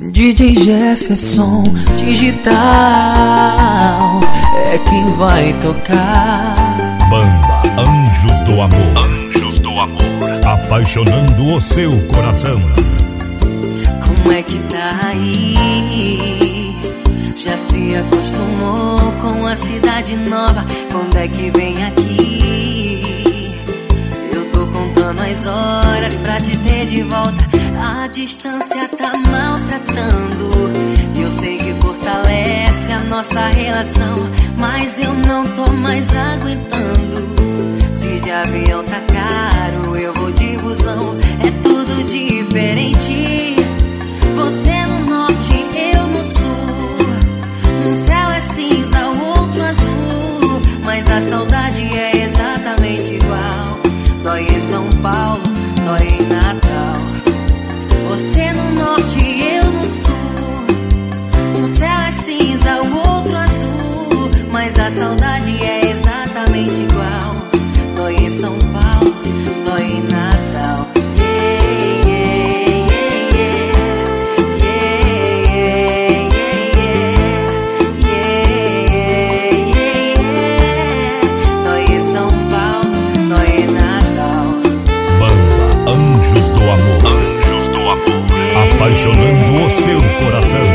DJ Jefferson Digital é quem vai tocar. Banda Anjos do Amor. Anjos do Amor, apaixonando o seu coração. Como é que tá aí? Já se acostumou com a cidade nova? Quando é que vem aqui? Eu tô contando as horas pra te ter de volta. A distância tá maltratando, e eu sei que fortalece a nossa relação, mas eu não tô mais aguentando. Se de avião tá caro, eu vou de busão. É tudo diferente. Você no norte, eu no sul. Um céu é cinza, o outro azul, mas a saudade é exatamente igual. Dói em São Paulo, dói em Natal. Você no norte, eu no sul. Um céu é cinza, o outro azul, mas a saudade é exatamente igual. Dói em São Paulo, dói em Natal. Dói em São Paulo, dói em Natal. Banda Anjos do Amor. Anjos do Amor, apaixonando o seu coração.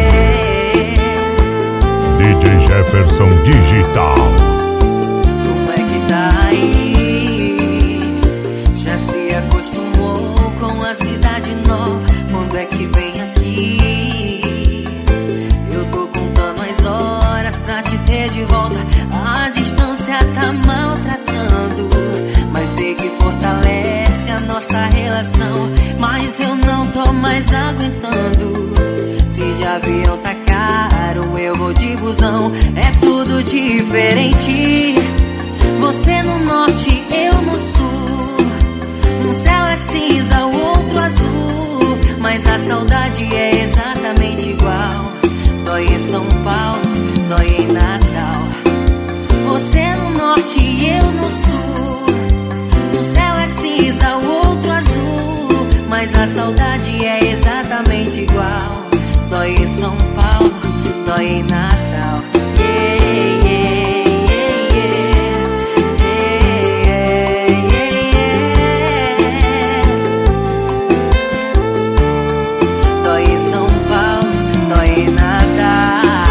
DJ Jefferson Digital. Como é que tá aí? Já se acostumou com a cidade nova? Quando é que vem aqui? Eu tô contando as horas pra te ter de volta. A distância tá maltratando, mas sei que fortalece a nossa relação, mas eu não tô mais aguentando. Se de avião tá caro, eu vou de busão. É tudo diferente. Você no norte, eu no sul. Um céu é cinza, o outro azul, mas a saudade é exatamente igual. Dói em São Paulo, dói em Natal. Você no norte e eu no sul. Um céu é cinza, o outro azul, mas a saudade é exatamente igual. Dói em São Paulo, dói em Natal. Dói em São Paulo, dói em Natal.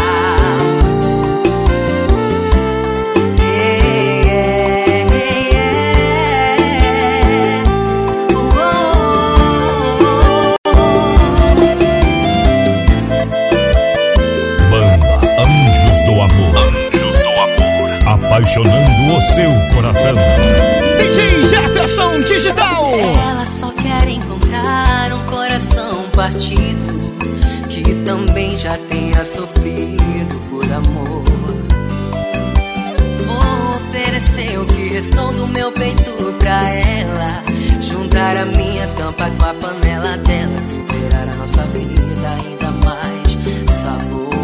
Apaixonando o seu coração. DJ Jefferson Digital. Ela só quer encontrar um coração partido, que também já tenha sofrido por amor. Vou oferecer o que restou do meu peito pra ela, juntar a minha tampa com a panela dela, temperar a nossa vida ainda mais sabor.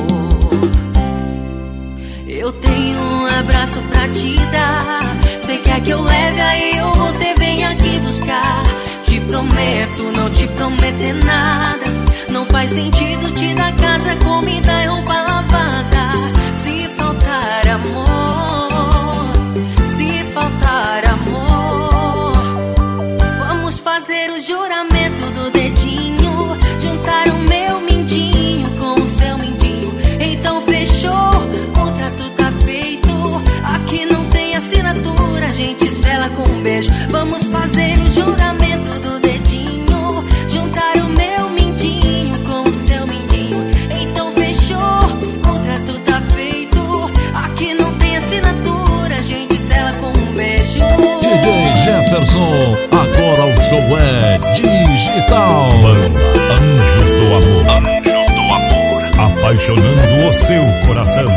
Eu tenho um abraço pra te dar. Cê quer que eu leve aí ou você vem aqui buscar? Te prometo não te prometer nada. Não faz sentido te dar casa, comida e roupa lavada. Se faltar amor, se faltar amor, vamos fazer o juramento do dedinho, juntar o meu mindinho com o seu mindinho. Então fechou, o trato tá feito. Aqui não tem assinatura, a gente sela com um beijo. Vamos fazer o juramento do dedinho, juntar o meu mindinho com o seu mindinho. Então fechou, o trato tá feito. Aqui não tem assinatura, a gente sela com um beijo. DJ Jefferson, agora o show é digital. Banda Anjos do Amor. Anjos do Amor, apaixonando o seu coração.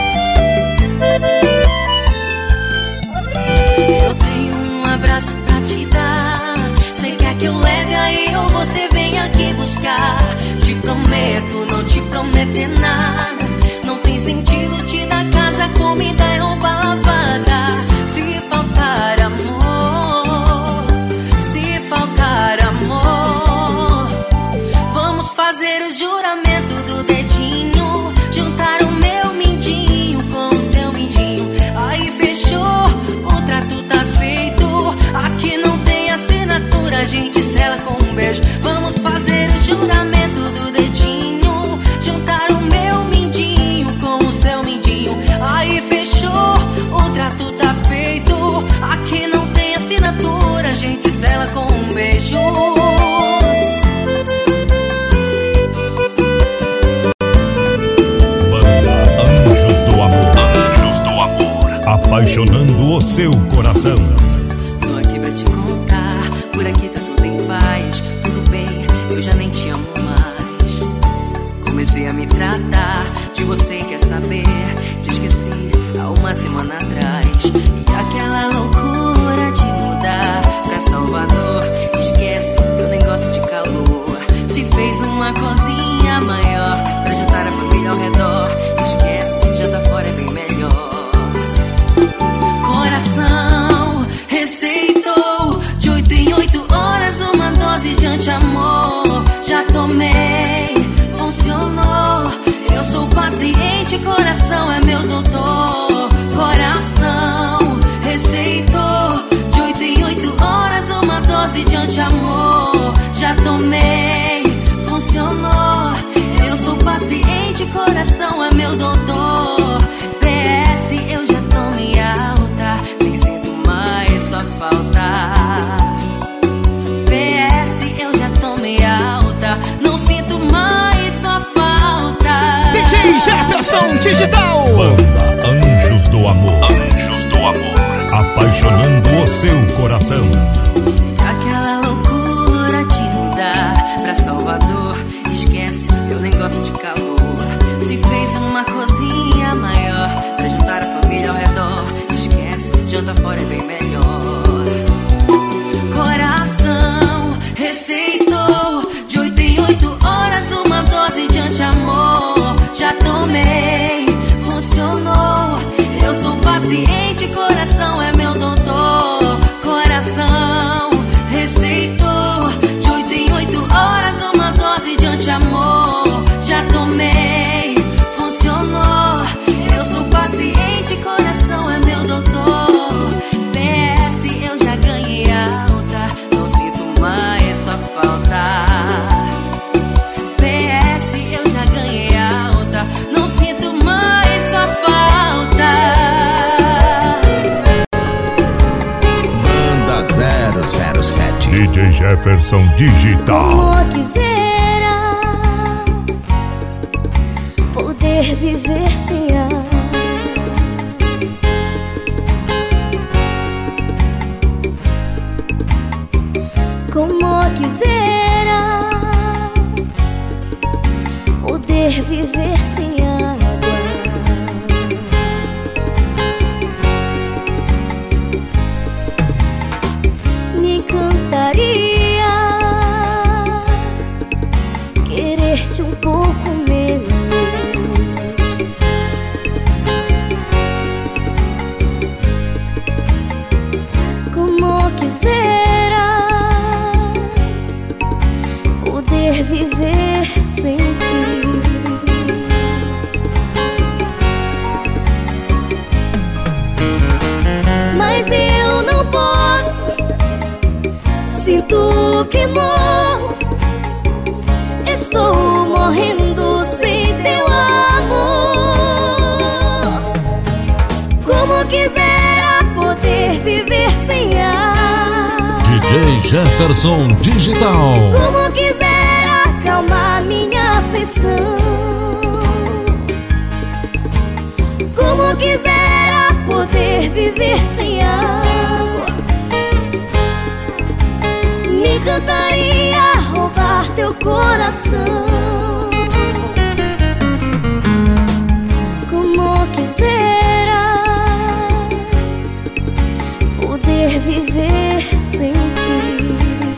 Eu tenho um abraço pra te dar. Cê quer que eu leve aí ou você vem aqui buscar? Te prometo não te prometer nada. Não tem sentido te dar casa, comida e roupa lavada. Se faltar amor, se faltar amor, vamos fazer o juramento. juramento do dedinho. Juntaram meu mindinho com o seu mindinho. Aí fechou, o trato tá feito. Aqui não tem assinatura, a gente sela com um beijo. Vamos fazer o juramento do dedinho. Juntaram meu mindinho com o seu mindinho. Aí fechou, o trato tá feito. Aqui não tem assinatura, a gente sela com um beijo. Banda Anjos do Amor. Anjos do Amor. Apaixonando o seu coração. Tô aqui pra te contar, por aqui tá tudo em paz. Tudo bem, eu já nem te amo mais. Comecei a me tratar de você, quer saber? Te esqueci há uma semana atrás. E aquela loucura de mudar pra Salvador, esquece, eu nem gosto de calor. Se fez uma cozinha maior pra juntar a família ao redor, esquece, jantar fora é bem melhor. Coração receitou de 8 em 8 horas uma dose de anti-amor. Já tomei, funcionou. Eu sou paciente, coração é meu doutor. Coração receitou de 8 em 8 horas uma dose de anti-amor. Já tomei, funcionou. Eu sou paciente, coração é meu doutor. PS, eu já tomei alta, nem sinto mais sua falta. PS, eu já tomei alta, não sinto mais sua falta. DJ Jefferson Digital. Banda Anjos do Amor. Anjos do Amor. Apaixonando o seu coração. Aquela loucura de mudar pra Salvador, esquece, eu nem gosto de calor. Se fez uma cozinha maior pra juntar a família ao redor, esquece, janta fora é bem melhor. Coração receitou de 8 em 8 horas uma dose de anti-amor. Já tomei, funcionou. Eu sou paciente, coração é meu doutor. Coração receitou de 8 em 8 horas uma dose de anti-amor. Já tomei, funcionou. Eu sou paciente, coração é meu doutor. PS, eu já ganhei alta, não sinto mais sua falta. PS, eu já ganhei alta, não sinto mais sua falta. Banda 007. DJ Jefferson Digital. Como quisera poder viver sem ela. Como quisera poder viver sem água. Me encantaria querer-te um pouco menos. Como quisera poder viver sem ti. Mas eu não posso, sinto que morro. Estou morrendo sem teu amor. Como quisera poder viver sem ar. DJ Jefferson Digital. Como quisera acalmar minha aflição. Como quisera poder viver sem água. Me encantaria roubar teu coração. Como quisera poder viver sem ti.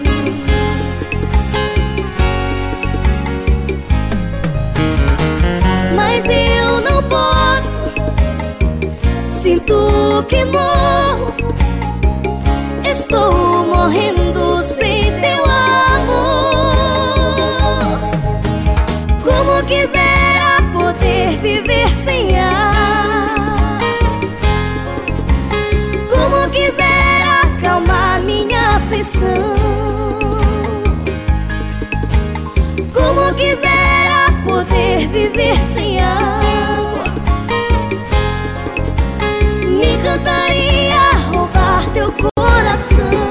Mas eu não posso, sinto que morro. Estou morrendo sem teu amor. Como Como quisera poder viver sem ar. Como quisera acalmar minha aflição. Como quisera poder viver sem água. Me encantaria roubar teu coração.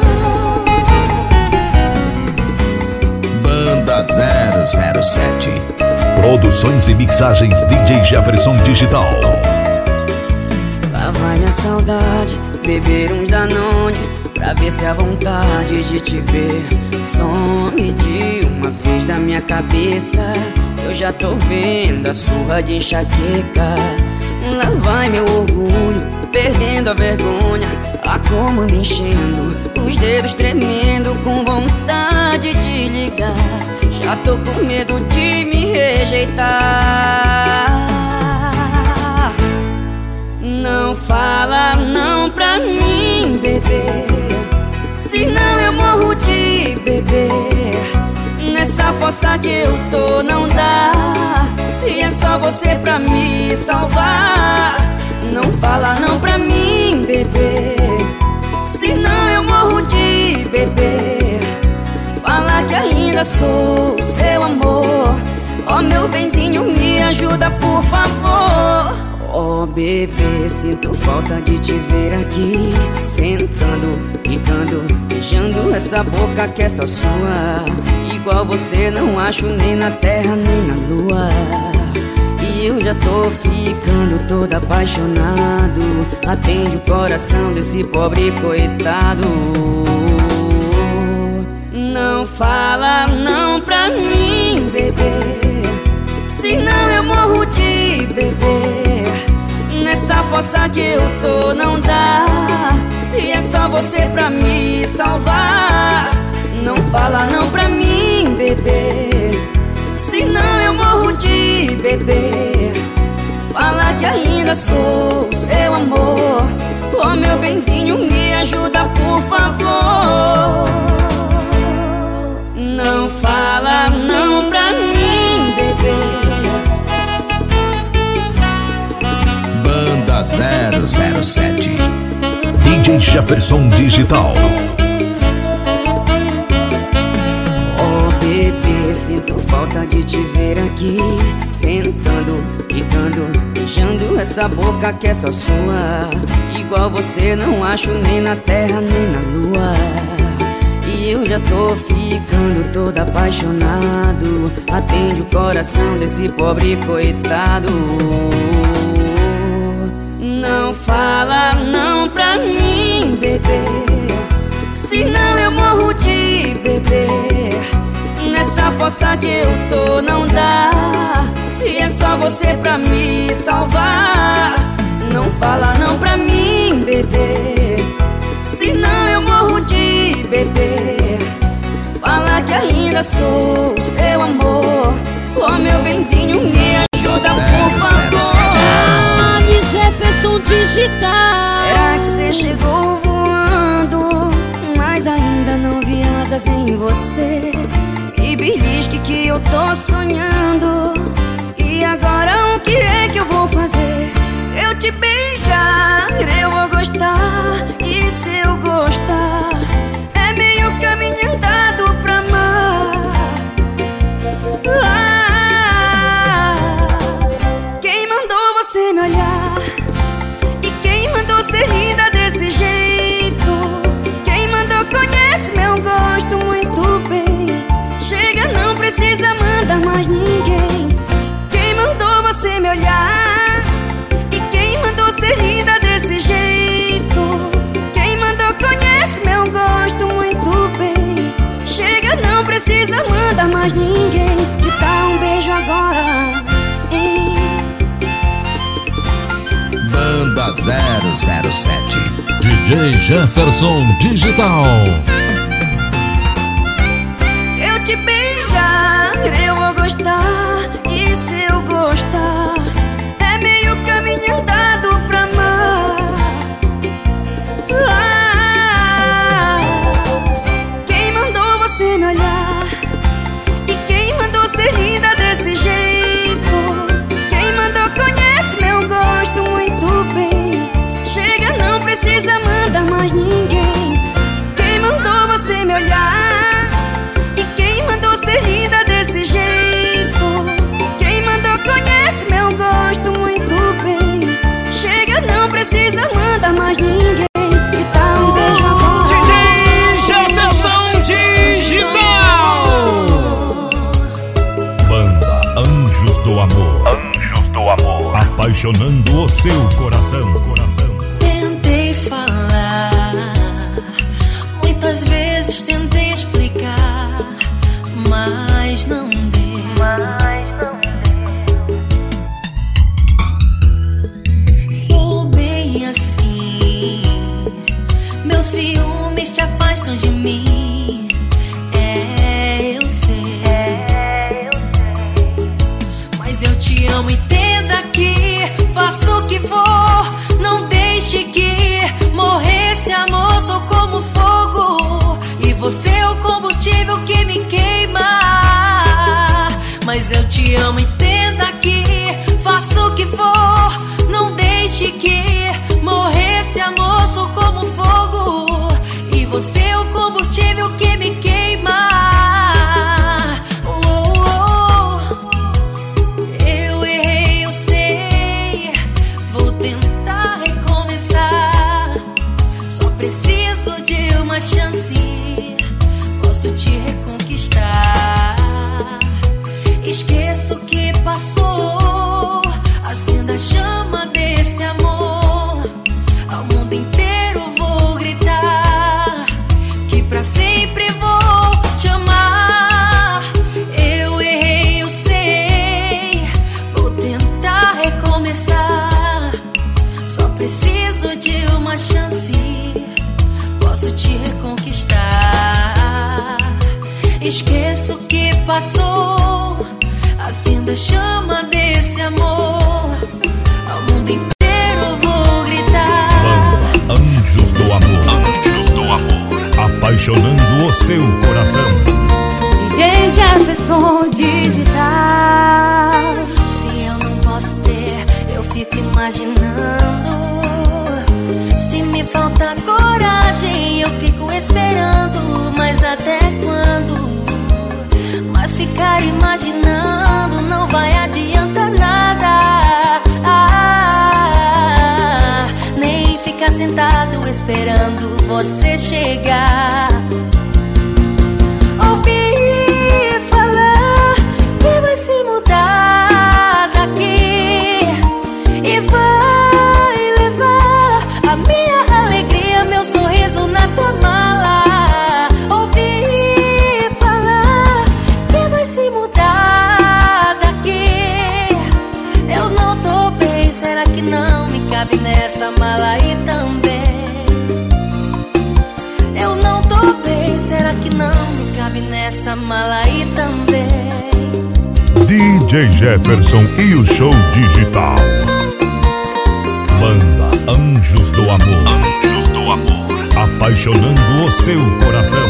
Banda 007. Produções e mixagens DJ Jefferson Digital. Lá vai minha saudade, beber uns Danone, pra ver se a vontade de te ver some de uma vez da minha cabeça. Eu já tô vendo a surra de enxaqueca. Lá vai meu orgulho, perdendo a vergonha, a comanda enchendo, os dedos tremendo, com vontade de ligar. Já tô com medo de me rejeitar. Não fala não pra mim, bebê, senão eu morro de beber. Nessa fossa que eu tô não dá, e é só você pra me salvar. Não fala não pra mim, bebê, senão eu morro de beber. Fala que ainda sou o seu amor. Oh meu benzinho, me ajuda por favor. Oh bebê, sinto falta de te ver aqui, sentando, quicando, beijando essa boca que é só sua. Igual você não acho nem na terra nem na lua. E eu já tô ficando todo apaixonado. Atende o coração desse pobre coitado. Não fala não pra mim, bebê, senão eu morro de beber. Nessa fossa que eu tô não dá, e é só você pra me salvar. Não fala não pra mim, bebê, senão eu morro de beber. Fala que ainda sou o seu amor. Oh meu benzinho, me ajuda por favor. Não fala não pra mim, bebê. Banda 007. DJ Jefferson Digital. Oh bebê, sinto falta de te ver aqui, sentando, quicando, beijando essa boca que é só sua. Igual você não acho nem na terra nem na lua. E eu já tô ficando todo apaixonado. Atende o coração desse pobre coitado. Não fala não pra mim, bebê, senão eu morro de beber. Nessa fossa que eu tô não dá, e é só você pra me salvar. Não fala não pra mim, bebê, senão eu morro de beber. Fala que ainda sou o seu amor. Oh meu benzinho, me ajuda por favor. Jefferson Digital. Será que você chegou voando, mas ainda não vi asas em você? Me belisque que eu tô sonhando. E agora o que é que eu vou fazer? Se eu te beijar, eu vou gostar. E se eu gostar, é meio caminho andado pra amar. Quem mandou você me olhar? E quem mandou ser linda desse jeito? Quem mandou conhece meu gosto muito bem. Chega, não precisa mandar mais ninguém. Quem mandou você me olhar? E quem mandou ser linda desse jeito? Quem mandou conhece meu gosto muito bem. Chega, não precisa mandar mais ninguém. Que tal um beijo agora, hein? Banda 007. DJ Jefferson Digital. Se eu te beijar, eu vou gostar. E se eu gostar, é meio caminho andado pra amar. Quem mandou você me olhar? E quem mandou ser linda desse jeito? Anjos do Amor. Anjos do Amor. Apaixonando o seu coração. Tentei falar, muitas vezes tentei explicar, mas não deu. Sou bem assim, meus ciúmes te afastam de mim. Eu sei, mas eu te amo, entenda que faço o que for. Não deixe que morrer esse amor. Sou como fogo e você é o combustível que me queima. Mas eu te amo, entenda que faço o que for. Não deixe que morrer esse amor. Sou como fogo e você é o combustível que me queima. Eu errei, eu sei, vou tentar recomeçar. Só preciso de uma chance, posso te reconquistar. Esqueça o que passou, acenda a chama desse amor. Ao mundo inteiro vou gritar que pra sempre vou te amar. Eu errei, eu sei, vou tentar recomeçar. Só preciso de uma chance, posso te reconquistar. Esqueça o que passou, acenda a chama desse amor. Ao mundo inteiro vou gritar. Banda Anjos do Amor. Anjos do Amor. Apaixonando o seu coração. DJ Jefferson Digital. Se eu não posso ter, eu fico imaginando. Se me falta coragem, eu fico esperando. Mas até quando? Mas ficar imaginando não vai adiantar nada. Nem ficar sentado esperando você chegar. Ouvi falar que vai se mudar daqui e vai levar a minha alegria, meu sorriso na tua mala. Ouvi falar que vai se mudar daqui. Eu não tô bem, será que não me cabe nessa mala aí também? Eu não tô bem, será que não me cabe nessa mala aí também? DJ Jefferson e o show digital. Banda Anjos do Amor. Anjos do Amor. Apaixonando o seu coração.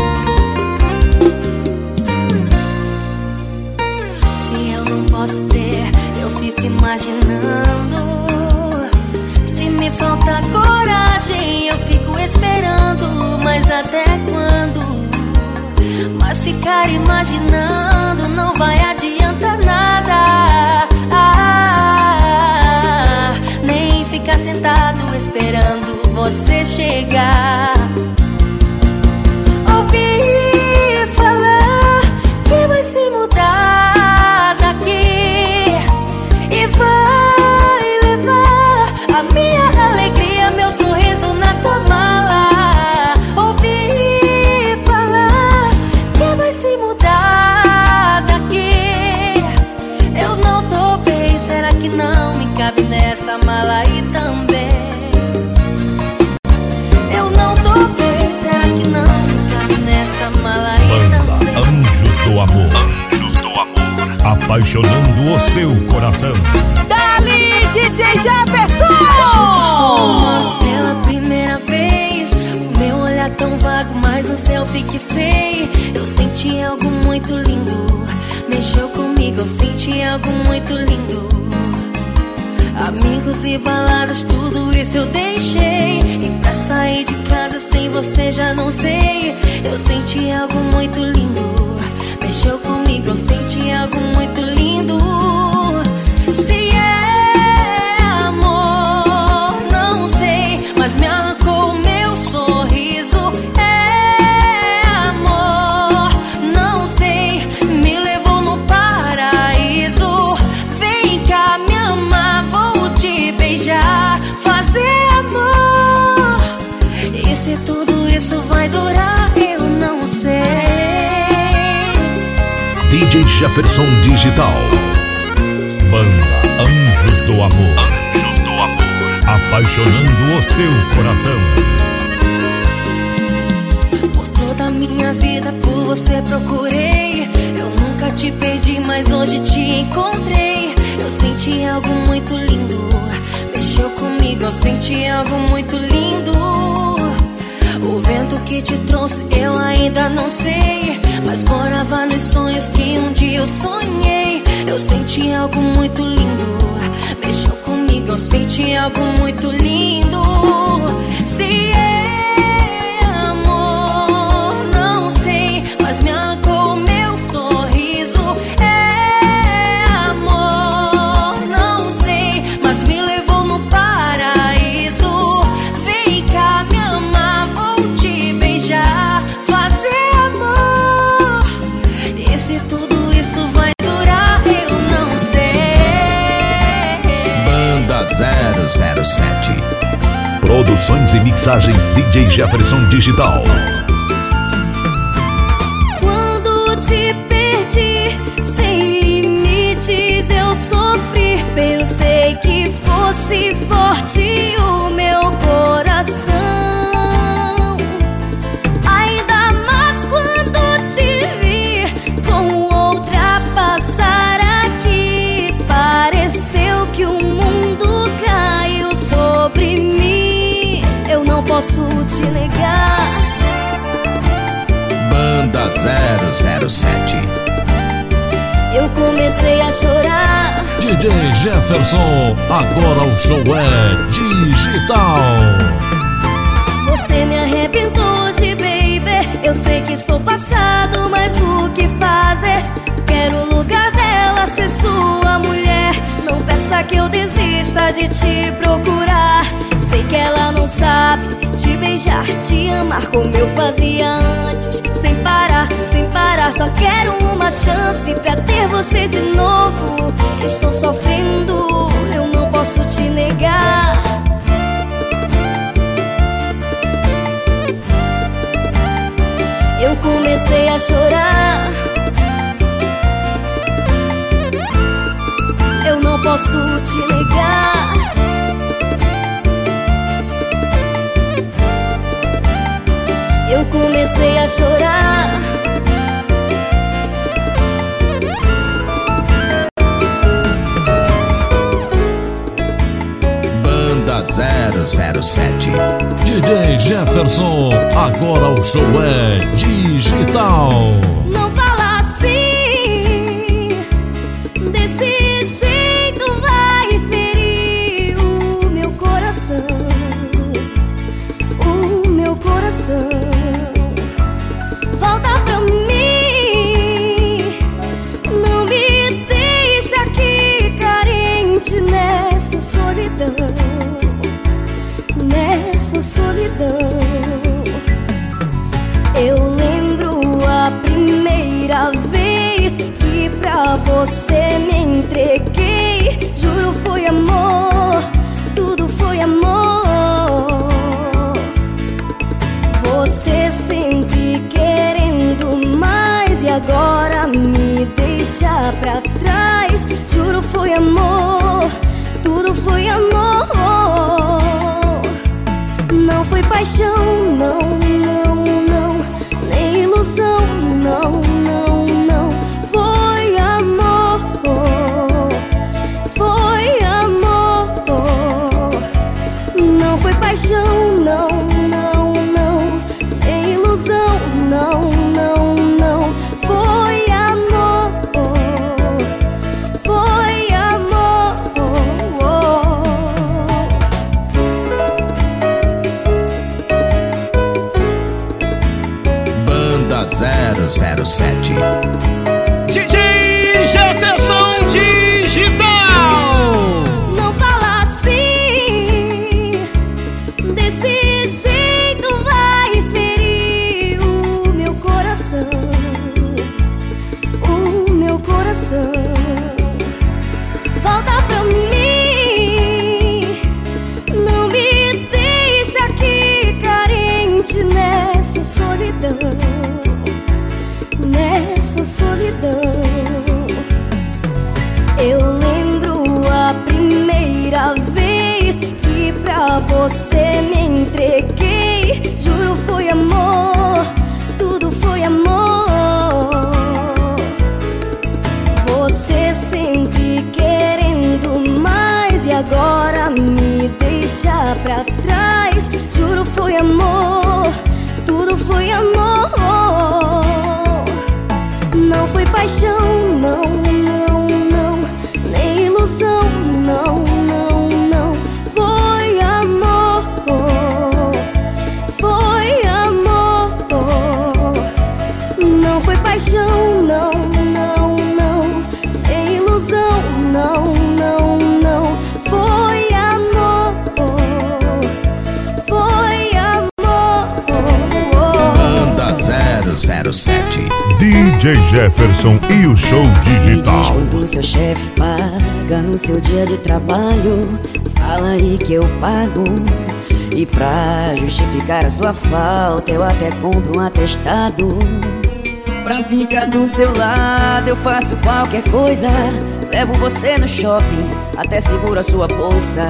Se eu não posso ter, eu fico imaginando. Se me falta coragem, eu fico esperando. Mas até quando? Mas ficar imaginando não vai adiantar nada. Nem ficar sentado esperando você chegar. Ouvi falar que vai se mudar daqui e vai levar a minha alegria, meu sorriso na tua mala. Ouvi falar que vai se mudar daqui. Eu não tô bem, será que não me cabe nessa mala aí também? Eu não tô bem, será que não me cabe nessa mala aí também? Banda Anjos do Amor. Anjos do Amor. Apaixonando o seu coração. Dali, DJ Jefferson. Acho que estou amando pela primeira vez. O meu olhar tão vago, mas no céu fixei. Eu senti algo muito lindo, mexeu comigo, eu senti algo muito lindo. Amigos e baladas, tudo isso eu deixei. E pra sair de casa sem você já não sei. Eu senti algo muito lindo, mexeu comigo, eu senti algo muito lindo. Se é amor, não sei, mas me arrancou o meu sorriso. É amor, não sei, me levou no paraíso. Jefferson Digital. Banda Anjos do Amor. Anjos do Amor. Apaixonando o seu coração. Por toda a minha vida por você procurei. Eu nunca te perdi, mas hoje te encontrei. Eu senti algo muito lindo. Mexeu comigo, eu senti algo muito lindo. O vento que te trouxe eu ainda não sei, mas morava nos sonhos que um dia eu sonhei. Eu senti algo muito lindo. Mexeu comigo, eu senti algo muito lindo. Se é amor, não sei, mas me arrancou meu sorriso. É amor, não sei, mas me levou no paraíso. Vem cá me amar, vou te beijar, fazer amor. E se tudo isso vai durar, eu não sei. Banda 007. Produções e mixagens DJ Jefferson Digital. Quando te perdi, sem limites eu sofri. Pensei que fosse forte o meu coração. Ainda mais quando te vi com outra passar aqui. Pareceu que o mundo caiu sobre mim. Eu não posso te negar. Banda 007. Eu comecei a chorar. DJ Jefferson, agora o show é digital. Você me arrebentou de baby. Eu sei que sou passado, mas o que fazer? Quero o lugar dela ser sua mulher. Não peça que eu desista de te procurar. Sei que ela não sabe te beijar, te amar como eu fazia antes. Sem parar, sem parar. Só quero uma chance pra ter você de novo. Estou sofrendo, eu não posso te negar. Eu comecei a chorar. Eu não posso te negar. Eu comecei a chorar. Banda 007. DJ Jefferson, agora o show é digital. Não fala assim, desse jeito vai ferir o meu coração. O meu coração. Volta pra mim, não me deixa aqui carente nessa solidão. Nessa solidão. Eu lembro a primeira vez que pra você me entreguei. Juro foi amor, tudo foi amor. Você sempre querendo mais e agora me deixa pra trás. Juro foi amor, tudo foi amor. Não foi paixão, não, não, não. Nem ilusão, não, não, não. Foi amor, foi amor. Não foi paixão, não, não, não. Nem ilusão, não, não, não. Foi amor, foi amor. você me entreguei. Juro, foi amor, tudo foi amor. Você sempre querendo mais e agora me deixa pra trás. Juro, foi amor, tudo foi amor. Não foi paixão, não, não, não, nem ilusão, não, não, não. Foi amor, foi amor. Não foi paixão, não, não, não, nem ilusão, não, não, não. Foi amor, foi amor. Banda 007. DJ Jefferson e o show digital. Me diz quando seu chefe paga no seu dia de trabalho. Fala aí que eu pago. E pra justificar a sua falta eu até compro um atestado. Pra ficar do seu lado eu faço qualquer coisa. Levo você no shopping, até seguro a sua bolsa.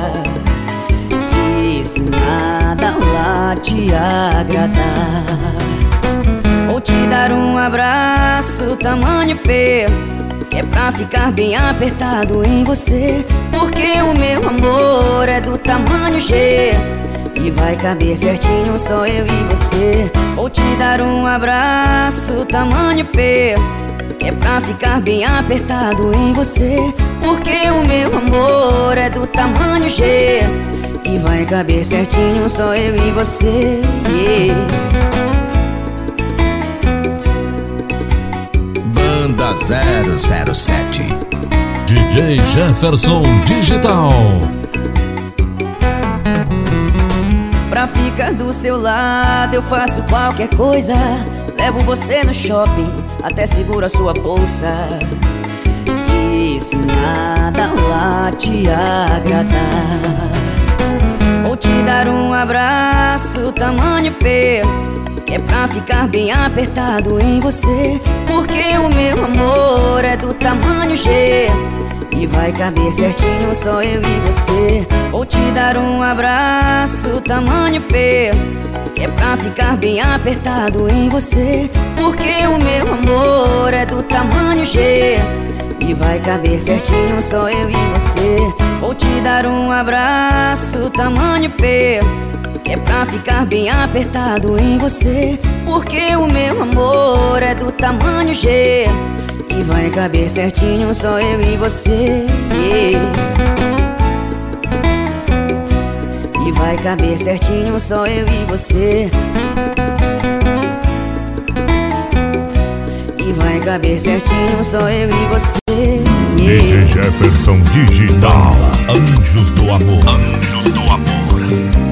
E se nada lá te agradar, vou te dar um abraço tamanho P, que é pra ficar bem apertado em você. Porque o meu amor é do tamanho G e vai caber certinho só eu e você. Vou te dar um abraço tamanho P, que é pra ficar bem apertado em você. Porque o meu amor é do tamanho G e vai caber certinho só eu e você. Banda 007. DJ Jefferson Digital. Pra ficar do seu lado eu faço qualquer coisa. Levo você no shopping, até seguro a sua bolsa. E se nada lá te agradar, vou te dar um abraço tamanho P, que é pra ficar bem apertado em você. Porque o meu amor é do tamanho G e vai caber certinho só eu e você. Vou te dar um abraço tamanho P, que é pra ficar bem apertado em você. Porque o meu amor é do tamanho G e vai caber certinho só eu e você. Vou te dar um abraço tamanho P, que é pra ficar bem apertado em você. Porque o meu amor é do tamanho G e vai caber certinho só eu e você. E vai caber certinho só eu e você. E vai caber certinho só eu e você. DJ Jefferson Digital. Anjos do Amor. Anjos do Amor.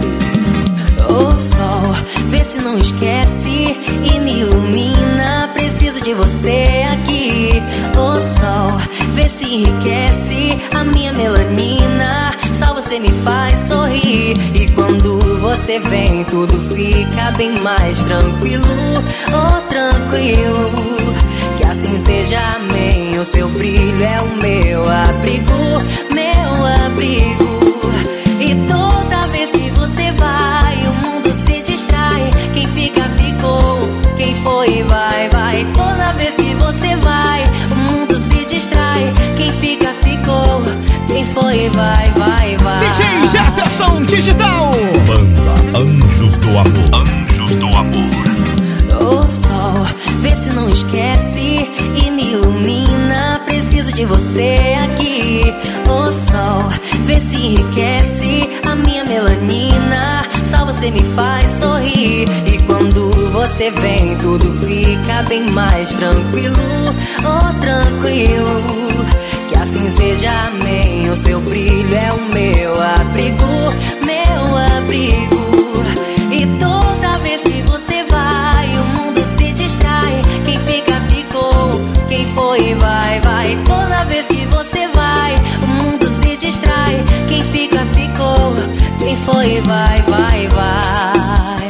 Ô sol, vê se não esquece e me ilumina. Preciso de você aqui. Ô sol, vê se enriquece a minha melanina. Só você me faz sorrir. E quando você vem tudo fica bem mais tranquilo. Oh, tranquilo. Que assim seja, amém. O seu brilho é o meu abrigo, meu abrigo. E toda vez que você vai, o mundo se distrai. Quem fica, ficou. Quem foi, vai, vai. Toda vez que você vai, o mundo se distrai. Quem fica, ficou. Quem foi, vai, vai, vai. DJ Jefferson Digital. Banda Anjos do Amor. Anjos do Amor. Ô sol, vê se não esquece e me ilumina. Preciso de você aqui. Ô sol, vê se enriquece a minha melanina. Só você me faz sorrir. E quando você vem tudo fica bem mais tranquilo. Oh, tranquilo. Que assim seja, amém. O seu brilho é o meu abrigo, meu abrigo. E toda vez que você vai, o mundo se distrai. Quem fica, ficou. Quem foi, vai, vai. Toda vez que você vai, o mundo se distrai. Quem fica, ficou. Quem foi, vai, vai, vai.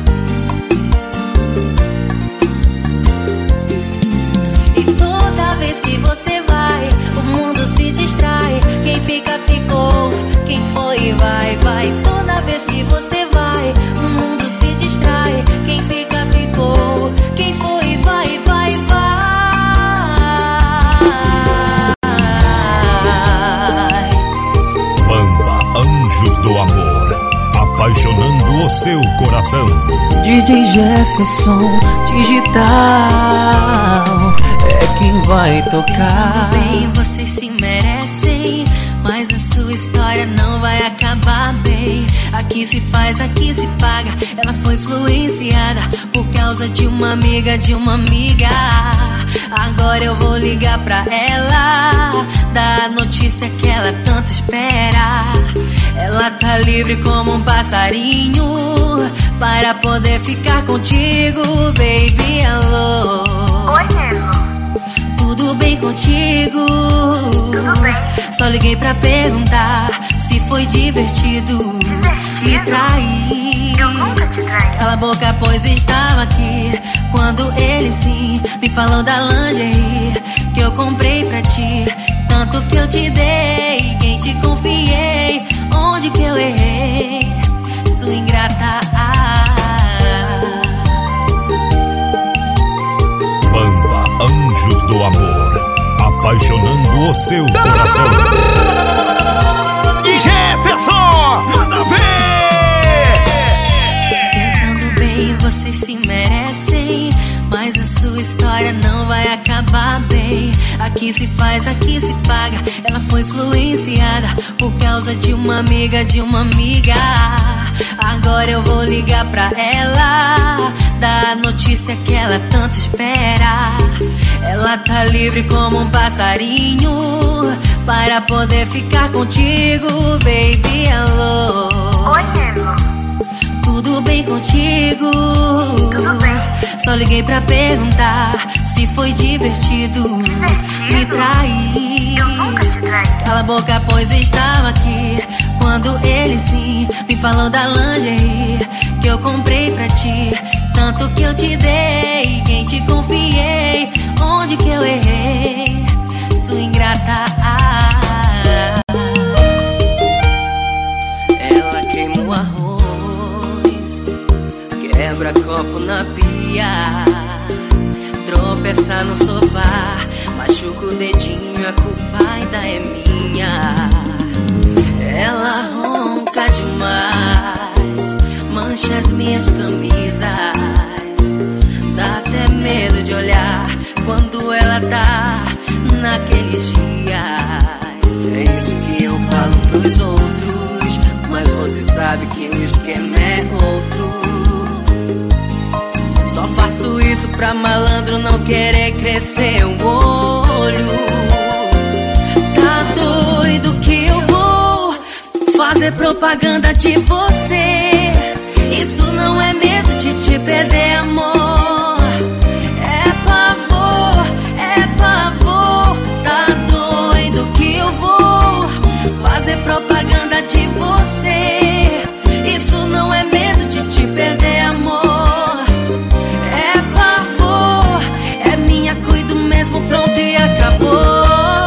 E toda vez que você vai, o mundo se distrai. Quem fica, ficou. Quem foi, vai, vai. Toda vez que seu coração. DJ Jefferson Digital é quem vai tocar. Pensando bem, vocês se merecem, mas a sua história não vai acabar bem. Aqui se faz, aqui se paga. Ela foi influenciada por causa de uma amiga, de uma amiga. Agora eu vou ligar pra ela, dar a notícia que ela tanto espera. Ela tá livre como um passarinho para poder ficar contigo, baby, alô. Oi, nego. Tudo bem contigo? Tudo bem. Só liguei pra perguntar se foi divertido me trair. Eu nunca te traí. Cala a boca, pois estava aqui quando ele sim me falou da lingerie que eu comprei pra ti. Tanto que eu te dei, quem te confiei, onde que eu errei, sua ingrata. Banda Anjos do Amor, apaixonando o seu coração. E Jefferson, manda ver! Pensando bem, vocês se merecem, mas a sua história não vai acabar bem. Aqui se faz, aqui se paga. Ela foi influenciada por causa de uma amiga, de uma amiga. Agora eu vou ligar pra ela, dar a notícia que ela tanto espera. Ela tá livre como um passarinho para poder ficar contigo, baby, alô. Oi, nego. Tudo bem contigo? Tudo bem. Só liguei pra perguntar se foi divertido me trair. Eu nunca te traí. Cala a boca, pois estava aqui quando ele sim me falou da lingerie que eu comprei pra ti. Tanto que eu te dei, quem te confiei, onde que eu errei, sua ingrata. Ela queimou arroz, quebra copo na pia, tropeça no sofá, machuca o dedinho, a culpa ainda é minha. Ela ronca demais, mancha as minhas camisas, dá até medo de olhar quando ela tá naqueles dias. É isso que eu falo pros outros, mas você sabe que o esquema é outro. Só faço isso pra malandro não querer crescer o olho. Tá doido que eu vou fazer propaganda de você? Isso não é medo de te perder, amor. É pavor, é pavor. Tá doido que eu vou fazer propaganda de você? Isso não é medo de te perder, amor. É pavor, é minha, cuido mesmo, pronto e acabou.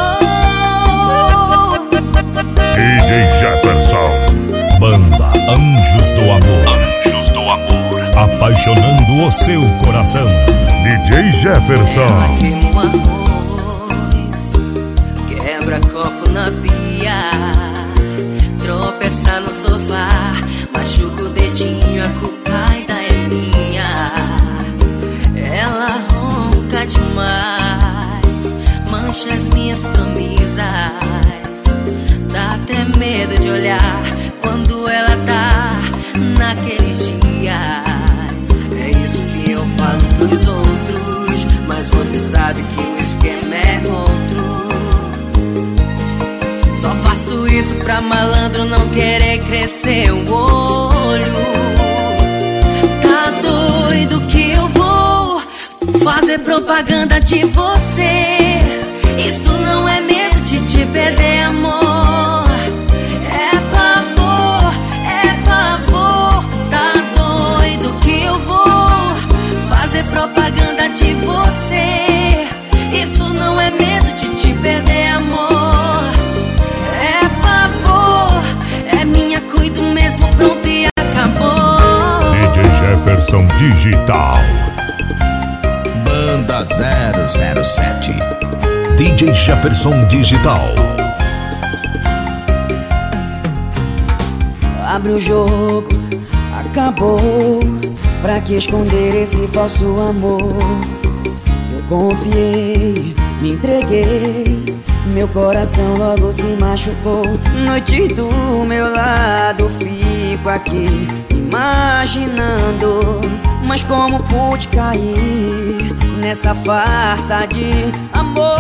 DJ Jefferson, Banda Anjos do Amor. Anjos do Amor, apaixonando o seu coração. DJ Jefferson. Ela queimou arroz, quebra copo na pia, tropeça no sofá, machuca o dedinho, a culpa ainda é minha. Ela ronca demais, mancha as minhas camisas, dá até medo de olhar quando ela tá naqueles dias. É isso que eu falo pros outros, mas você sabe que o esquema é outro. Só faço isso pra malandro não querer crescer o olho. Tá doido que eu vou fazer propaganda de você? Isso não é medo de te perder, amor. É pavor, é pavor. Tá doido que eu vou fazer propaganda de você? Isso não é medo de te perder, amor. É pavor, é minha, cuido mesmo, pronto e acabou. DJ Jefferson Digital. Banda 007. DJ Jefferson Digital. Abre o jogo, acabou. Pra que esconder esse falso amor? Eu confiei, me entreguei, meu coração logo se machucou. Noite do meu lado, fico aqui imaginando, mas como pude cair nessa farsa de amor?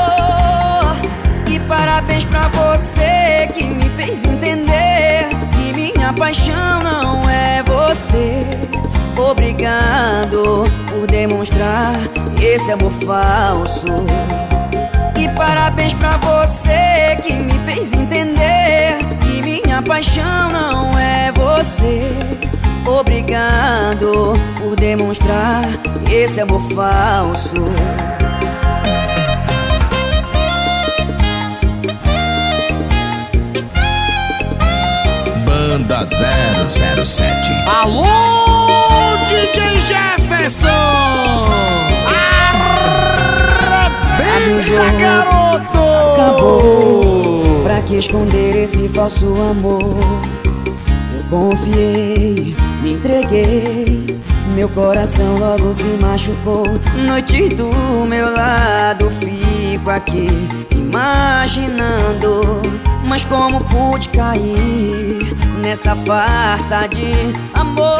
E parabéns pra você que me fez entender que minha paixão não é você. Obrigado por demonstrar esse amor falso. E parabéns pra você que me fez entender que minha paixão não é você. Obrigado por demonstrar esse amor falso. Banda 007. Alô, DJ Jefferson! Arrebenta, garoto! Acabou. Pra que esconder esse falso amor? Eu confiei, me entreguei, meu coração logo se machucou. Noite do meu lado, fico aqui imaginando, mas como pude cair nessa farsa de amor?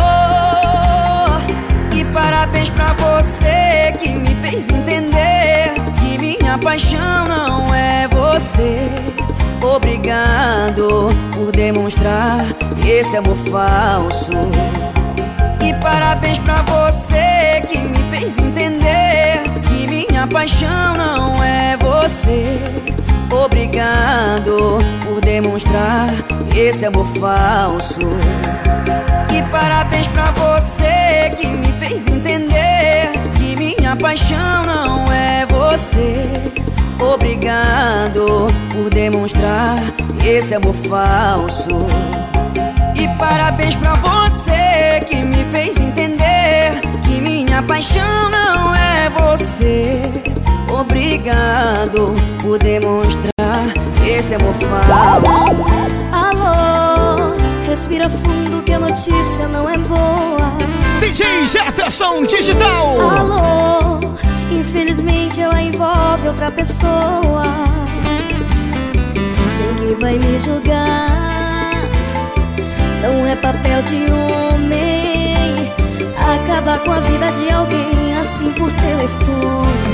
E parabéns pra você que me fez entender que minha paixão não é você. Obrigado por demonstrar esse amor falso. E parabéns pra você que me fez entender que minha paixão não é você. Obrigado por demonstrar esse amor falso. E parabéns pra você que me fez entender que minha paixão não é você. Obrigado por demonstrar esse amor falso. E parabéns pra você que me fez entender que minha paixão não é você. Obrigado por demonstrar esse amor falso. Alô, respira fundo que a notícia não é boa. DJ Jefferson Digital. Alô, infelizmente ela envolve outra pessoa. Sei que vai me julgar, não é papel de homem acabar com a vida de alguém assim por telefone.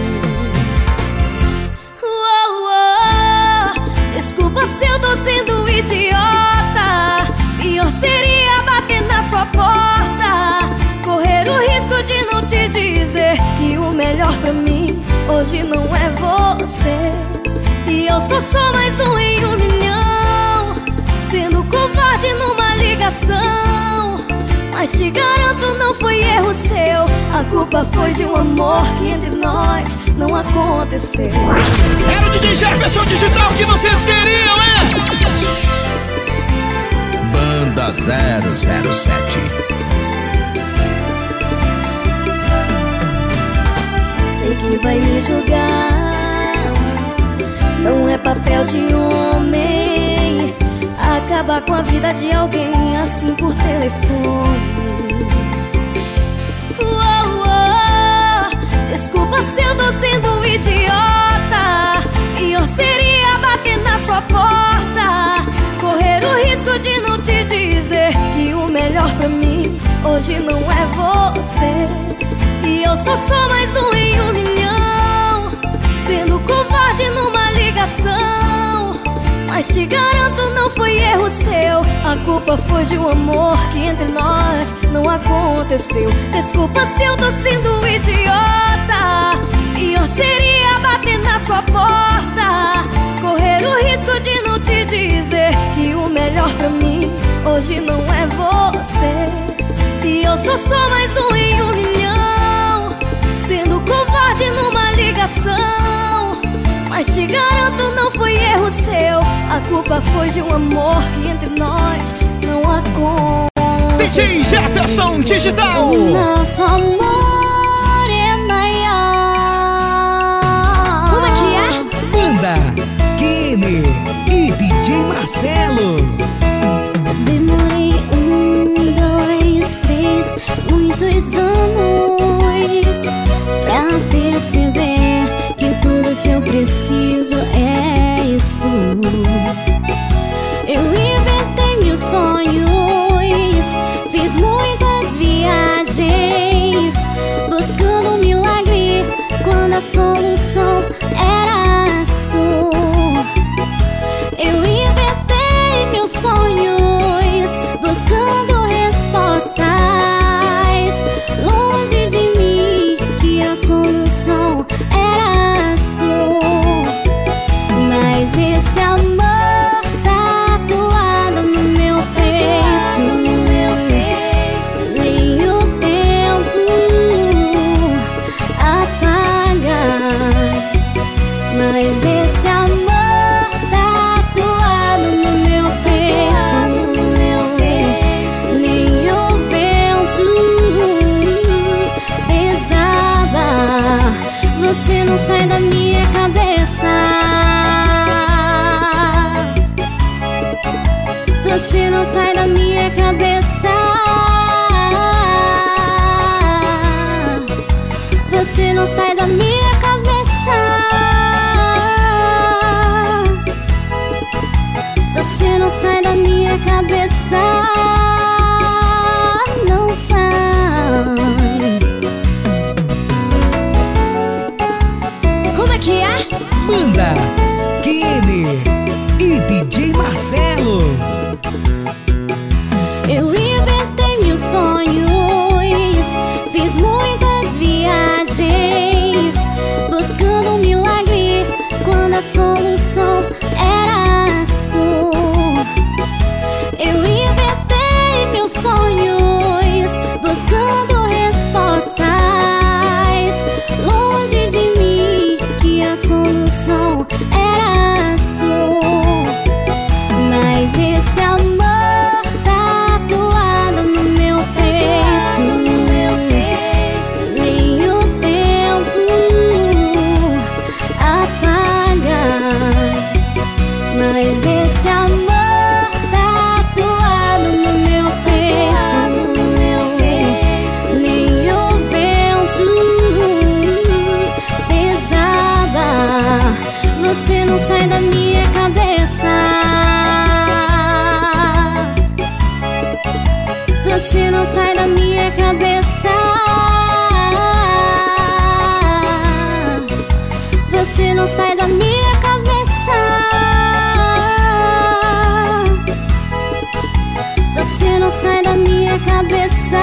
Desculpa se eu tô sendo idiota, pior seria bater na sua porta, correr o risco de não te dizer que o melhor pra mim hoje não é você. E eu sou só mais um em 1 milhão, sendo covarde numa ligação. Mas te garanto, não foi erro seu, a culpa foi de um amor que entre nós não aconteceu. Era o DJ Jefferson Digital que vocês queriam, hein? Banda 007. Sei que vai me julgar, não é papel de homem acabar com a vida de alguém assim por telefone. Desculpa se eu tô sendo idiota, pior seria bater na sua porta, correr o risco de não te dizer que o melhor pra mim hoje não é você. E eu sou só mais um em 1 milhão, sendo covarde numa ligação. Mas te garanto, não foi erro seu, a culpa foi de um amor que entre nós não aconteceu. Desculpa se eu tô sendo idiota, pior seria bater na sua porta, correr o risco de não te dizer que o melhor pra mim hoje não é você. E eu sou só mais um em 1 milhão, sendo covarde numa ligação. Mas te garanto, não foi erro seu, a culpa foi de um amor que entre nós não aconteceu. DJ Jefferson Digital. O nosso amor é maior. Como é que é? Banda Kenny e DJ Marcelo. Demorei 1, 2, muitos anos pra perceber que tudo que eu preciso és tu. Eu inventei mil sonhos, fiz muitas viagens, buscando um milagre quando a solução eras tu. Eu inventei mil sonhos, buscando respostas, longe de mim que a solução eras tu. Mas esse amor tatuado no meu peito, nem o tempo apaga. Mas esse amor tatuado no meu peito, nem o vento desaba. Você não sai da minha cabeça, você não sai da minha cabeça, você não sai da minha cabeça, você não sai da minha cabeça, não sai. Como é que é? Banda Kenny e DJ Marcelo. Eu inventei mil sonhos, fiz muitas viagens, buscando um milagre quando a solução eras tu. Eu inventei mil sonhos, buscando respostas, longe de mim que a solução eras tu. Mas esse amor tatuado no meu peito, nem o tempo apaga. Mas esse amor tatuado no meu peito, nem o vento desaba. Você não sai da minha cabeça, você não sai da minha cabeça, você não sai da minha cabeça, você não sai da minha cabeça,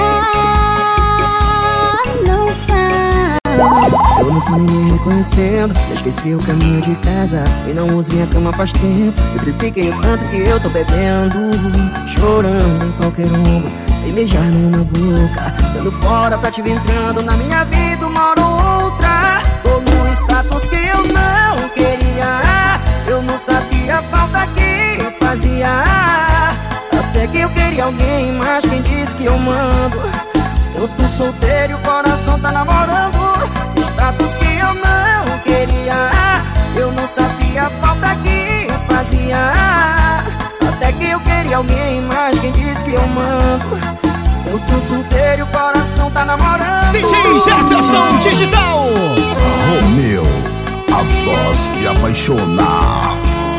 não sai. Eu não tô nem me reconhecendo, já esqueci o caminho de casa e não uso minha cama faz tempo. Eu tripliquei o tanto que eu tô bebendo, chorando em qualquer ombro, sem beijar nenhuma boca, dando fora pra te ver entrando na minha vida uma hora ou outra. Tô num status que eu não queria, eu não sabia a falta que fazia, até que eu queria alguém, mas quem disse que eu mando? Eu tô solteiro e o coração tá namorando. Status que eu não queria, eu não sabia a falta que fazia, até que eu queria alguém, mas quem disse que eu mando? Eu tô solteiro e o coração tá namorando. DJ Jefferson Digital. Romeu, a voz que apaixona.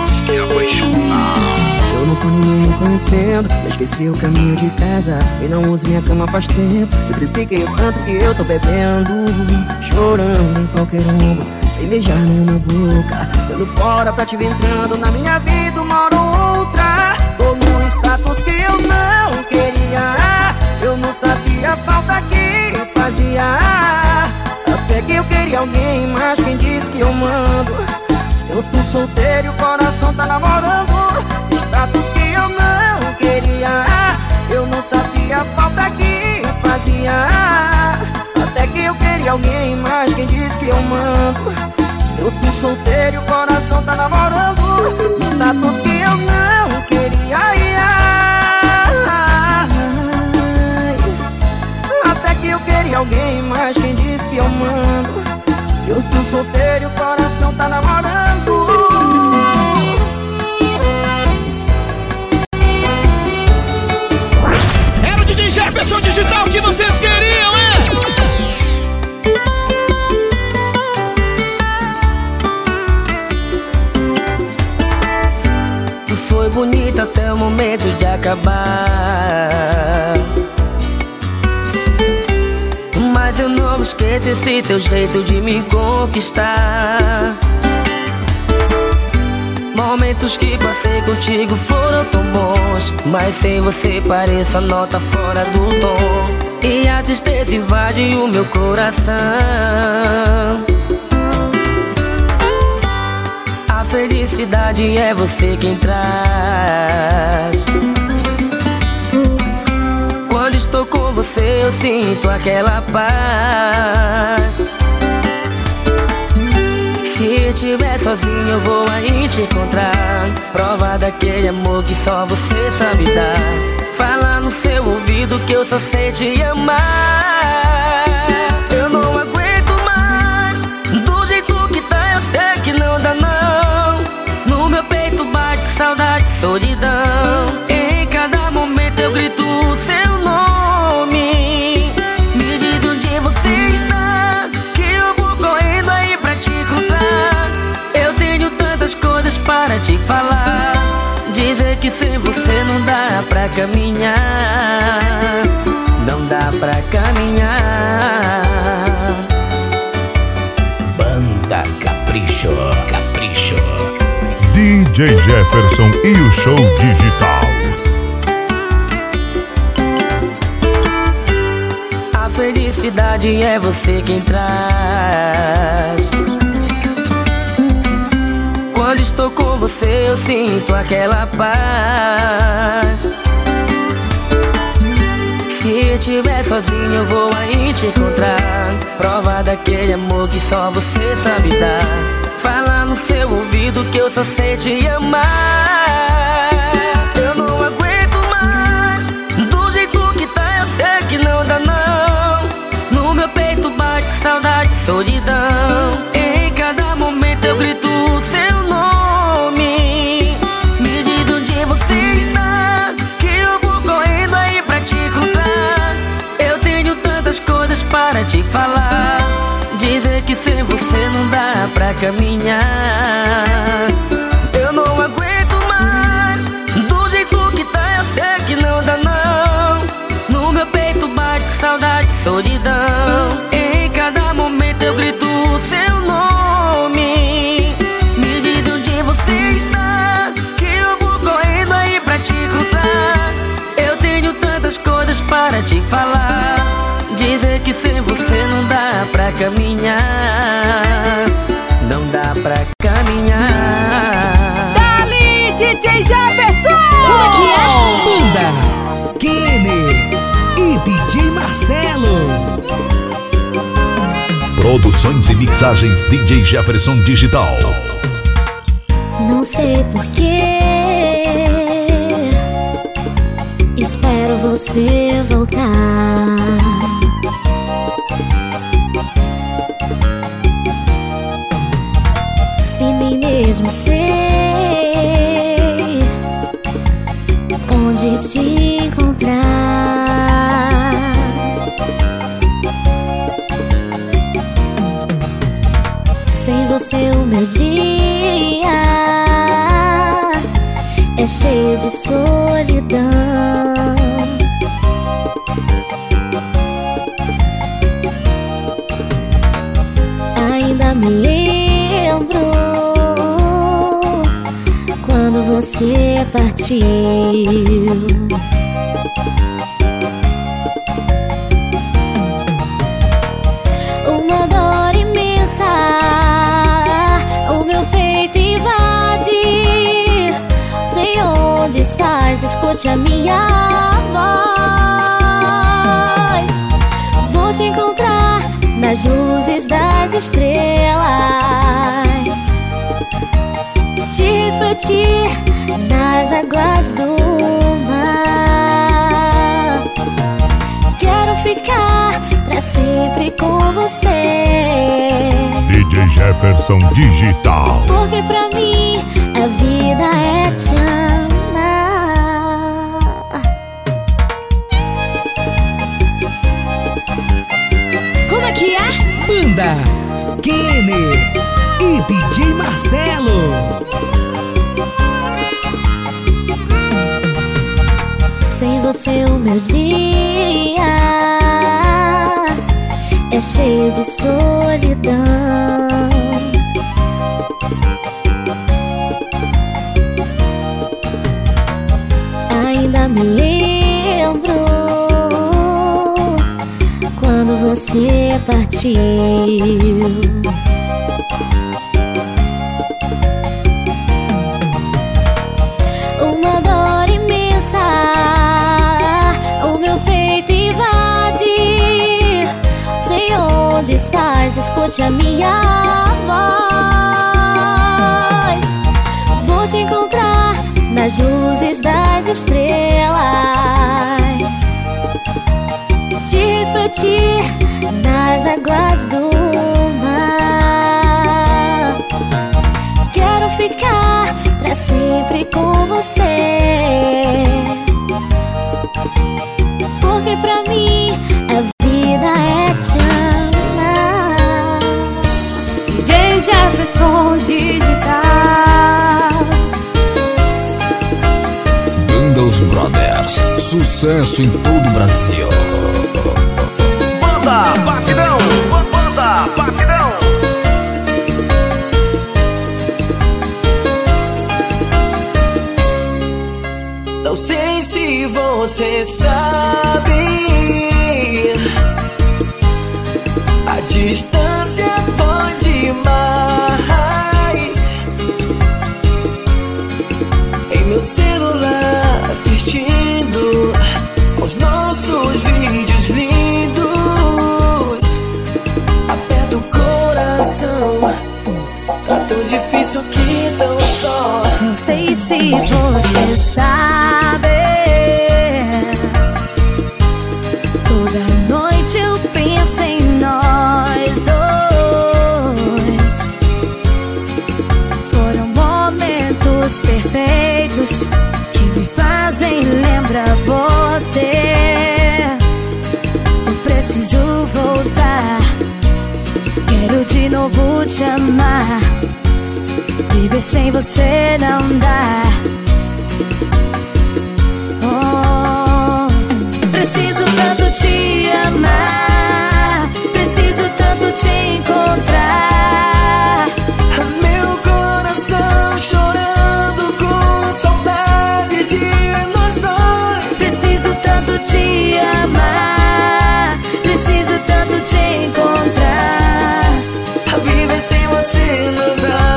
Eu não tô nem me reconhecendo, já esqueci o caminho de casa e não uso minha cama faz tempo. Eu tripliquei o tanto que eu tô bebendo, chorando em qualquer ombro, sem beijar nenhuma boca, dando fora pra te ver entrando na minha vida uma hora ou outra. Tô num status que eu não queria, eu não sabia a falta que fazia, até que eu queria alguém, mas quem disse que eu mando? Eu tô solteiro e o coração tá namorando. Status que eu não queria, eu não sabia a falta que fazia, até que eu queria alguém, mas quem disse que eu mando? Eu tô solteiro e o coração tá namorando. Status que eu não queria, até que eu queria alguém, mas quem disse que eu mando? Se eu tô solteiro e o coração tá namorando. Era o DJ Jefferson Digital que vocês queriam, hein? Tudo foi bonito até o momento de acabar. Mas eu não esqueço esse teu jeito de me conquistar. Momentos que passei contigo foram tão bons, mas sem você pareço a nota fora do tom. E a tristeza invade o meu coração. A felicidade é você quem traz. Quando estou com você eu sinto aquela paz. Se estiver sozinho eu vou aí te encontrar. Prova daquele amor que só você sabe dar. Fala no seu ouvido que eu só sei te amar. Eu não aguento mais, do jeito que tá eu sei que não dá não. No meu peito bate saudade, solidão. Em cada momento eu grito o seu nome. Me diz onde você está, que eu vou correndo aí pra te encontrar. Eu tenho tantas coisas para te falar. Dizer que sem você não dá pra caminhar. Não dá pra caminhar. Banda Capricho, Capricho. DJ Jefferson e o show digital. A felicidade é você quem traz. Quando estou com você eu sinto aquela paz. Se estiver sozinho eu vou aí te encontrar. Prova daquele amor que só você sabe dar. Fala no seu ouvido que eu só sei te amar. Eu não aguento mais, do jeito que tá eu sei que não dá não. No meu peito bate saudade, solidão. Em cada momento eu grito o seu nome. Me diz onde você está, que eu vou correndo aí pra te encontrar. Eu tenho tantas coisas para te falar. Dizer que sem você não dá pra caminhar. Eu não aguento mais, do jeito que tá eu sei que não dá não. No meu peito bate saudade, solidão. Em cada momento eu grito o seu nome. Me diz onde você está, que eu vou correndo aí pra te encontrar. Eu tenho tantas coisas para te falar. Dizer que sem você não dá pra caminhar. Não dá pra caminhar. Dali, DJ Jefferson! Como é que é? Banda Kenny e DJ Marcelo. Produções e mixagens DJ Jefferson Digital. Não sei porquê, espero você voltar. Se nem mesmo sei onde te encontrar. Sem você o meu dia é cheio de solidão. Ainda me lembro quando você partiu. Uma dor imensa o meu peito invade. Sei onde estás, escute a minha voz. Vou te encontrar nas luzes das estrelas, te refletir nas águas do mar. Quero ficar pra sempre com você, DJ Jefferson Digital. porque pra mim a vida é te amar. Como é que é? Banda Kenny e DJ Marcelo. meu dia é cheio de solidão. Ainda me lembro quando você partiu. Uma dor imensa o meu peito invade. Sei onde estás, escute a minha voz. Vou te encontrar nas luzes das estrelas, te refletir nas águas do mar. Quero ficar pra sempre com você, porque pra mim a vida é te amar. DJ Jefferson Digital. Banda Os Brothers, sucesso em todo o Brasil. Banda Batidão, Banda Batidão. Não sei se você sabe, a distância dói demais. Em meu celular assistindo aos nossos vídeos lindos, aperta o coração, tá tão difícil que tão só. Não sei se você sabe, toda noite eu penso em nós dois. Foram momentos perfeitos que me fazem lembrar você. Eu preciso voltar, quero de novo te amar. Viver sem você não dá. Oh, preciso tanto te amar, preciso tanto te encontrar. Meu coração chorando com saudade de nós dois. Preciso tanto te amar, preciso tanto te encontrar. Viver sem você não dá.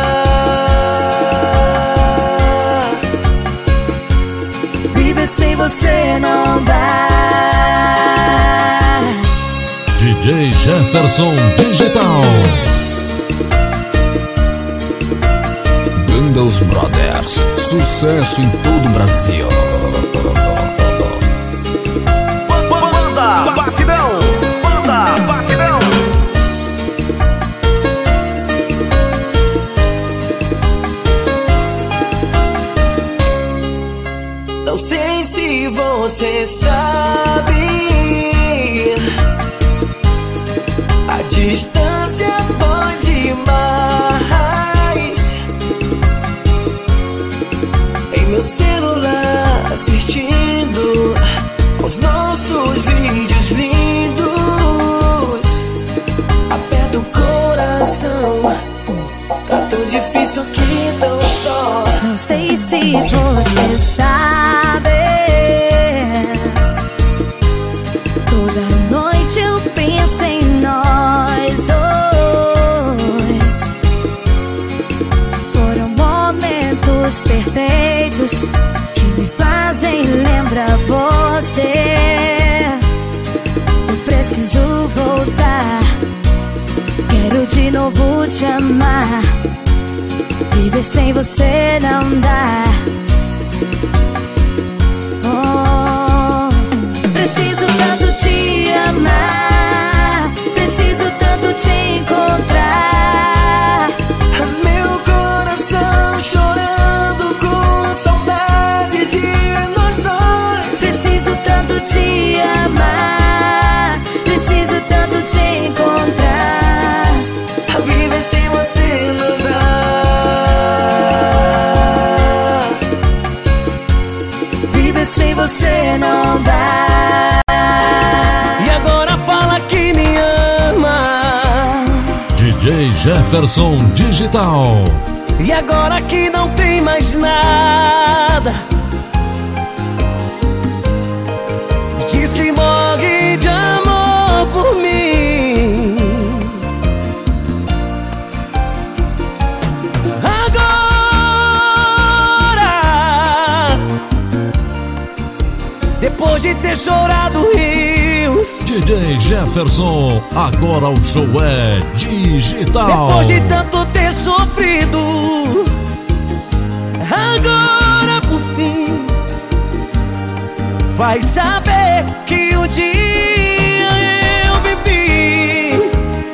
Sem você não dá. DJ Jefferson Digital. Banda Os Brothers, sucesso em todo o Brasil. Banda Batidão, Banda Batidão. Não sei se você sabe, a distância dói demais. Em meu celular assistindo aos nossos vídeos lindos, aperta o coração, tá tão difícil que tão só. Não sei se você sabe, toda noite eu penso em nós dois. Foram momentos perfeitos que me fazem lembrar você. Eu preciso voltar, quero de novo te amar. Viver sem você não dá. Oh, preciso tanto te amar, preciso tanto te encontrar. Meu coração chorando com saudade de nós dois. Preciso tanto te amar, preciso tanto te encontrar. Viver sem você não dá. sem você não dá. E agora fala que me ama. DJ Jefferson Digital. E agora que não tem mais nada, diz que morre de amor por mim. Agora, depois de ter chorado rios, DJ Jefferson, agora o show é digital. depois de tanto ter sofrido, agora por fim vai saber que um dia eu vivi.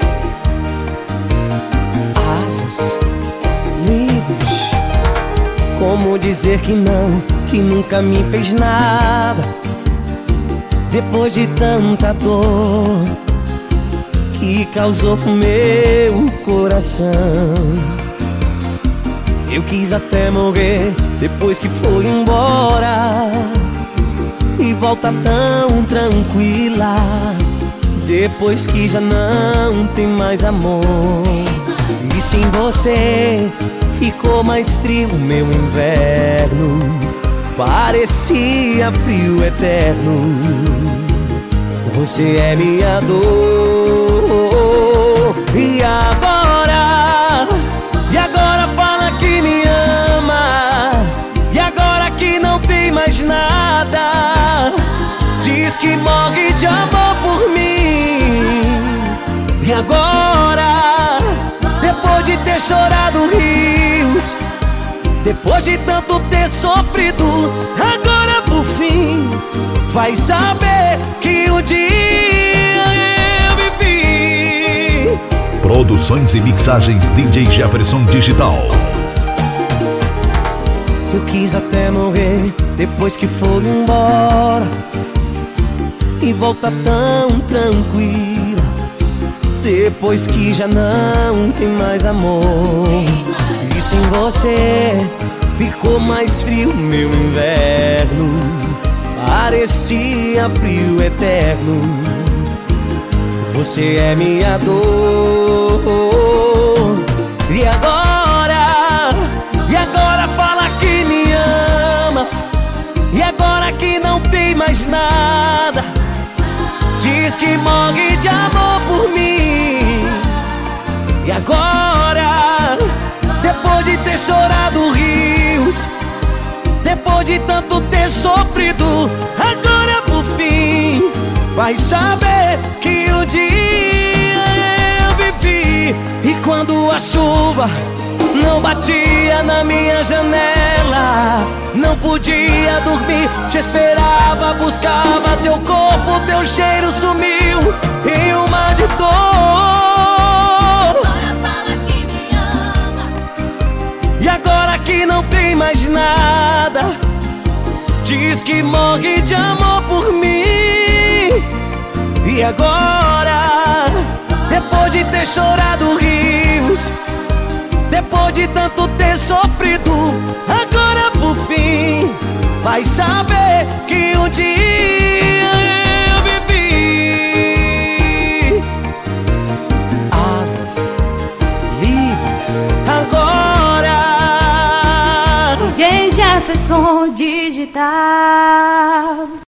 Asas livres, como dizer que não, que nunca me fez nada. Depois de tanta dor que causou pro meu coração, eu quis até morrer depois que foi embora. E volta tão tranquila depois que já não tem mais amor. E sem você ficou mais frio meu inverno, parecia frio eterno. Você é minha dor. E agora fala que me ama. E agora que não tem mais nada, diz que morre de amor por mim. E agora, depois de ter chorado rios, depois de tanto ter sofrido, agora por fim vai saber que um dia eu vivi. Produções e mixagens DJ Jefferson Digital. Eu quis até morrer depois que foi embora. E volta tão tranquila depois que já não tem mais amor. E sem você ficou mais frio meu inverno, parecia frio eterno. Você é minha dor. E agora fala que me ama. E agora que não tem mais nada, diz que morre de amor por mim. E agora, depois de ter chorado rios, depois de tanto ter sofrido, agora por fim vai saber que um dia eu vivi. E quando a chuva não batia na minha janela, não podia dormir, te esperava, buscava teu corpo, teu cheiro sumiu em um mar de dor. Agora fala que me ama. E agora que não tem mais nada, diz que morre de amor por mim. E agora, depois de ter chorado rios, depois de tanto ter sofrido, agora por fim vai saber que um dia eu vivi. Asas livres agora. DJ Jefferson Digital.